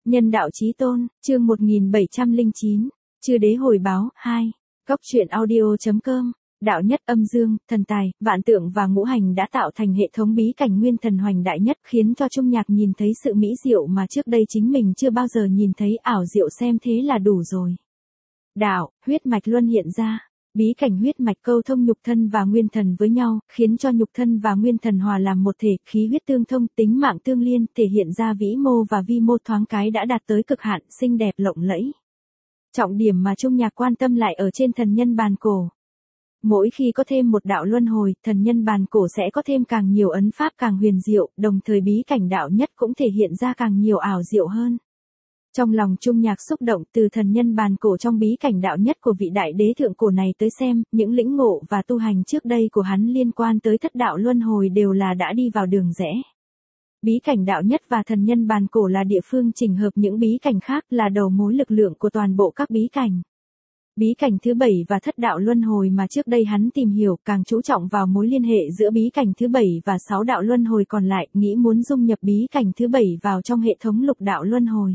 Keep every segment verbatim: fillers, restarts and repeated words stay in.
Nhân đạo chí tôn, chương một nghìn bảy trăm lẻ chín, Chư đế hồi báo, hai. Góc truyện audio.com, đạo nhất âm dương, thần tài, vạn tượng và ngũ hành đã tạo thành hệ thống bí cảnh nguyên thần hoành đại nhất, khiến cho Trung Nhạc nhìn thấy sự mỹ diệu mà trước đây chính mình chưa bao giờ nhìn thấy, ảo diệu xem thế là đủ rồi. Đạo, huyết mạch luân hiện ra. Bí cảnh huyết mạch câu thông nhục thân và nguyên thần với nhau, khiến cho nhục thân và nguyên thần hòa làm một thể, khí huyết tương thông, tính mạng tương liên, thể hiện ra vĩ mô và vi mô thoáng cái đã đạt tới cực hạn, xinh đẹp lộng lẫy. Trọng điểm mà Trung Nhạc quan tâm lại ở trên thần nhân bàn cổ. Mỗi khi có thêm một đạo luân hồi, thần nhân bàn cổ sẽ có thêm càng nhiều ấn pháp càng huyền diệu, đồng thời bí cảnh đạo nhất cũng thể hiện ra càng nhiều ảo diệu hơn. Trong lòng Trung Nhạc xúc động, từ thần nhân bàn cổ trong bí cảnh đạo nhất của vị đại đế thượng cổ này tới xem, những lĩnh ngộ và tu hành trước đây của hắn liên quan tới thất đạo luân hồi đều là đã đi vào đường rẽ. Bí cảnh đạo nhất và thần nhân bàn cổ là địa phương chỉnh hợp những bí cảnh khác, là đầu mối lực lượng của toàn bộ các bí cảnh. Bí cảnh thứ bảy và thất đạo luân hồi mà trước đây hắn tìm hiểu càng chú trọng vào mối liên hệ giữa bí cảnh thứ bảy và sáu đạo luân hồi còn lại, nghĩ muốn dung nhập bí cảnh thứ bảy vào trong hệ thống lục đạo luân hồi.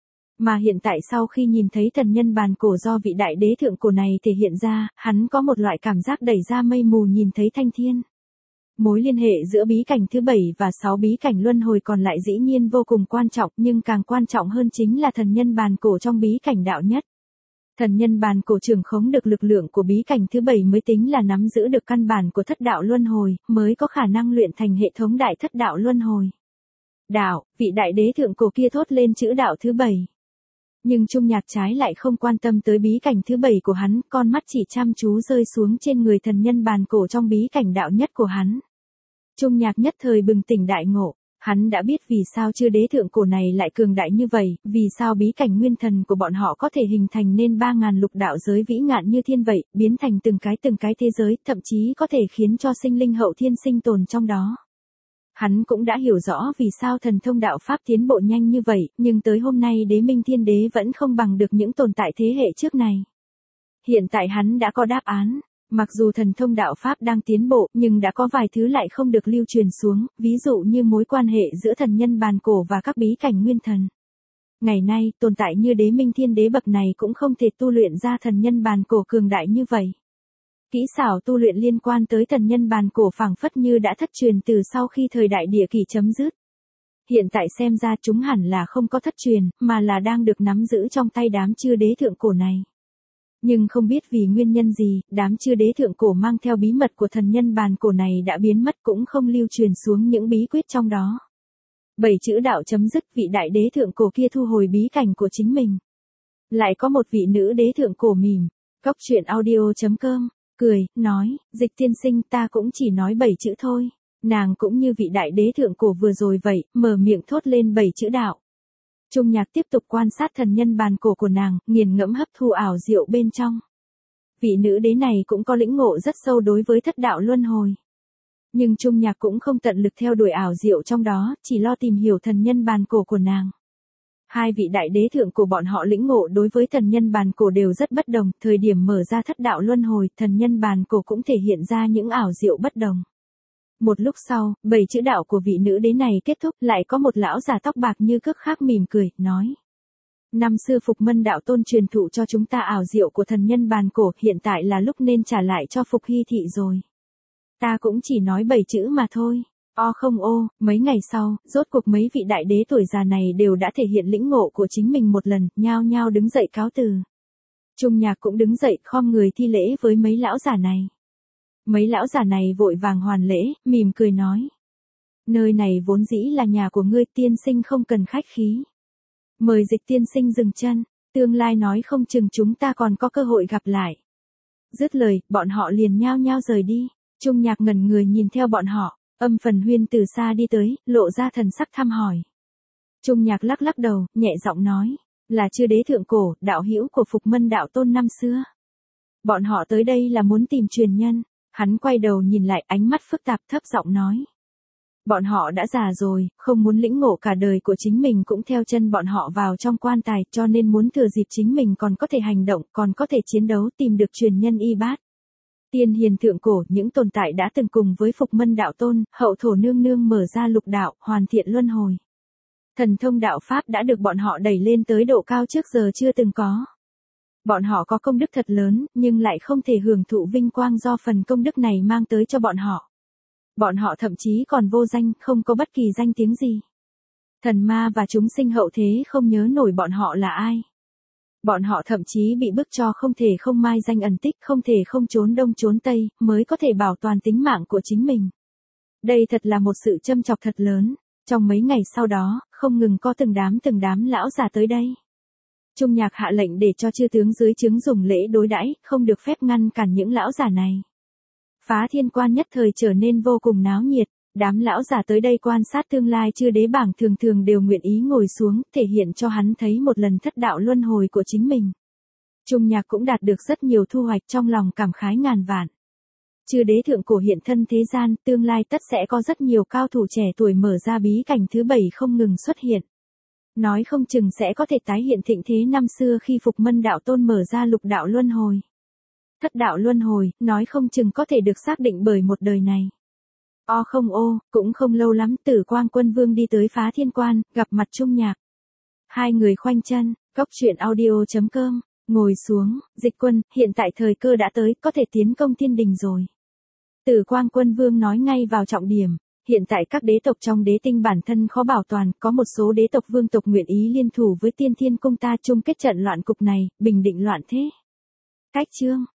Mà hiện tại sau khi nhìn thấy thần nhân bàn cổ do vị đại đế thượng cổ này thể hiện ra, hắn có một loại cảm giác đẩy ra mây mù nhìn thấy thanh thiên. Mối liên hệ giữa bí cảnh thứ bảy và sáu bí cảnh luân hồi còn lại dĩ nhiên vô cùng quan trọng, nhưng càng quan trọng hơn chính là thần nhân bàn cổ trong bí cảnh đạo nhất. Thần nhân bàn cổ trưởng khống được lực lượng của bí cảnh thứ bảy mới tính là nắm giữ được căn bản của thất đạo luân hồi, mới có khả năng luyện thành hệ thống đại thất đạo luân hồi. Đạo, vị đại đế thượng cổ kia thốt lên chữ đạo thứ bảy. Nhưng Trung Nhạc trái lại không quan tâm tới bí cảnh thứ bảy của hắn, con mắt chỉ chăm chú rơi xuống trên người thần nhân bàn cổ trong bí cảnh đạo nhất của hắn. Trung Nhạc nhất thời bừng tỉnh đại ngộ, hắn đã biết vì sao chư đế thượng cổ này lại cường đại như vậy, vì sao bí cảnh nguyên thần của bọn họ có thể hình thành nên ba ngàn lục đạo giới vĩ ngạn như thiên vậy, biến thành từng cái từng cái thế giới, thậm chí có thể khiến cho sinh linh hậu thiên sinh tồn trong đó. Hắn cũng đã hiểu rõ vì sao thần thông đạo pháp tiến bộ nhanh như vậy, nhưng tới hôm nay đế minh thiên đế vẫn không bằng được những tồn tại thế hệ trước này. Hiện tại hắn đã có đáp án, mặc dù thần thông đạo pháp đang tiến bộ, nhưng đã có vài thứ lại không được lưu truyền xuống, ví dụ như mối quan hệ giữa thần nhân bàn cổ và các bí cảnh nguyên thần. Ngày nay, tồn tại như đế minh thiên đế bậc này cũng không thể tu luyện ra thần nhân bàn cổ cường đại như vậy. Kỹ xảo tu luyện liên quan tới thần nhân bàn cổ phảng phất như đã thất truyền từ sau khi thời đại địa kỷ chấm dứt. Hiện tại xem ra chúng hẳn là không có thất truyền, mà là đang được nắm giữ trong tay đám chư đế thượng cổ này. Nhưng không biết vì nguyên nhân gì, đám chư đế thượng cổ mang theo bí mật của thần nhân bàn cổ này đã biến mất, cũng không lưu truyền xuống những bí quyết trong đó. Bảy chữ đạo chấm dứt, vị đại đế thượng cổ kia thu hồi bí cảnh của chính mình. Lại có một vị nữ đế thượng cổ mỉm, góc truyện audio.com. Cười, nói, Dịch tiên sinh, ta cũng chỉ nói bảy chữ thôi. Nàng cũng như vị đại đế thượng cổ vừa rồi vậy, mở miệng thốt lên bảy chữ đạo. Trung Nhạc tiếp tục quan sát thần nhân bàn cổ của nàng, nghiền ngẫm hấp thu ảo diệu bên trong. Vị nữ đế này cũng có lĩnh ngộ rất sâu đối với thất đạo luân hồi. Nhưng Trung Nhạc cũng không tận lực theo đuổi ảo diệu trong đó, chỉ lo tìm hiểu thần nhân bàn cổ của nàng. Hai vị đại đế thượng cổ bọn họ lĩnh ngộ đối với thần nhân bàn cổ đều rất bất đồng, thời điểm mở ra thất đạo luân hồi, thần nhân bàn cổ cũng thể hiện ra những ảo diệu bất đồng. Một lúc sau, bảy chữ đạo của vị nữ đế này kết thúc, lại có một lão già tóc bạc như cước khác mỉm cười, nói. Năm xưa Phục Mân đạo tôn truyền thụ cho chúng ta ảo diệu của thần nhân bàn cổ, hiện tại là lúc nên trả lại cho Phục Hy thị rồi. Ta cũng chỉ nói bảy chữ mà thôi. O không ô, mấy ngày sau, rốt cuộc mấy vị đại đế tuổi già này đều đã thể hiện lĩnh ngộ của chính mình một lần, nhao nhao đứng dậy cáo từ. Trung Nhạc cũng đứng dậy, khom người thi lễ với mấy lão già này. Mấy lão già này vội vàng hoàn lễ, mỉm cười nói. Nơi này vốn dĩ là nhà của ngươi, tiên sinh không cần khách khí. Mời Dịch tiên sinh dừng chân, tương lai nói không chừng chúng ta còn có cơ hội gặp lại. Dứt lời, bọn họ liền nhao nhao rời đi. Trung Nhạc ngẩn người nhìn theo bọn họ. Âm Phần Huyên từ xa đi tới, lộ ra thần sắc thăm hỏi. Trung Nhạc lắc lắc đầu, nhẹ giọng nói, là chư đế thượng cổ, đạo hữu của Phục Mân đạo tôn năm xưa. Bọn họ tới đây là muốn tìm truyền nhân. Hắn quay đầu nhìn lại, ánh mắt phức tạp, thấp giọng nói. Bọn họ đã già rồi, không muốn lĩnh ngộ cả đời của chính mình cũng theo chân bọn họ vào trong quan tài, cho nên muốn thừa dịp chính mình còn có thể hành động, còn có thể chiến đấu, tìm được truyền nhân y bát. Tiên hiền thượng cổ, những tồn tại đã từng cùng với Phục Mân đạo tôn, hậu thổ nương nương mở ra lục đạo, hoàn thiện luân hồi. Thần thông đạo Pháp đã được bọn họ đẩy lên tới độ cao trước giờ chưa từng có. Bọn họ có công đức thật lớn, nhưng lại không thể hưởng thụ vinh quang do phần công đức này mang tới cho bọn họ. Bọn họ thậm chí còn vô danh, không có bất kỳ danh tiếng gì. Thần ma và chúng sinh hậu thế không nhớ nổi bọn họ là ai. Bọn họ thậm chí bị bức cho không thể không mai danh ẩn tích, không thể không trốn đông trốn tây, mới có thể bảo toàn tính mạng của chính mình. Đây thật là một sự châm chọc thật lớn. Trong mấy ngày sau đó, không ngừng có từng đám từng đám lão già tới đây. Trung Nhạc hạ lệnh để cho chư tướng dưới trướng dùng lễ đối đãi, không được phép ngăn cản những lão già này. Phá Thiên Quan nhất thời trở nên vô cùng náo nhiệt, đám lão già tới đây quan sát tương lai chư đế bảng thường thường đều nguyện ý ngồi xuống, thể hiện cho hắn thấy một lần thất đạo luân hồi của chính mình. Trung Nhạc cũng đạt được rất nhiều thu hoạch, trong lòng cảm khái ngàn vạn. Chư đế thượng cổ hiện thân thế gian, tương lai tất sẽ có rất nhiều cao thủ trẻ tuổi mở ra bí cảnh thứ bảy không ngừng xuất hiện. Nói không chừng sẽ có thể tái hiện thịnh thế năm xưa khi Phục Mân đạo tôn mở ra lục đạo luân hồi. Thất đạo luân hồi, nói không chừng có thể được xác định bởi một đời này. O không ô, cũng không lâu lắm Tử Quang Quân Vương đi tới Phá Thiên Quan, gặp mặt Trung Nhạc. Hai người khoanh chân, cốc truyện audio chấm com, ngồi xuống, Dịch Quân, hiện tại thời cơ đã tới, có thể tiến công thiên đình rồi. Tử Quang Quân Vương nói ngay vào trọng điểm. Hiện tại các đế tộc trong đế tinh bản thân khó bảo toàn, có một số đế tộc vương tộc nguyện ý liên thủ với Tiên Thiên Cung ta chung kết trận loạn cục này, bình định loạn thế. Cách chương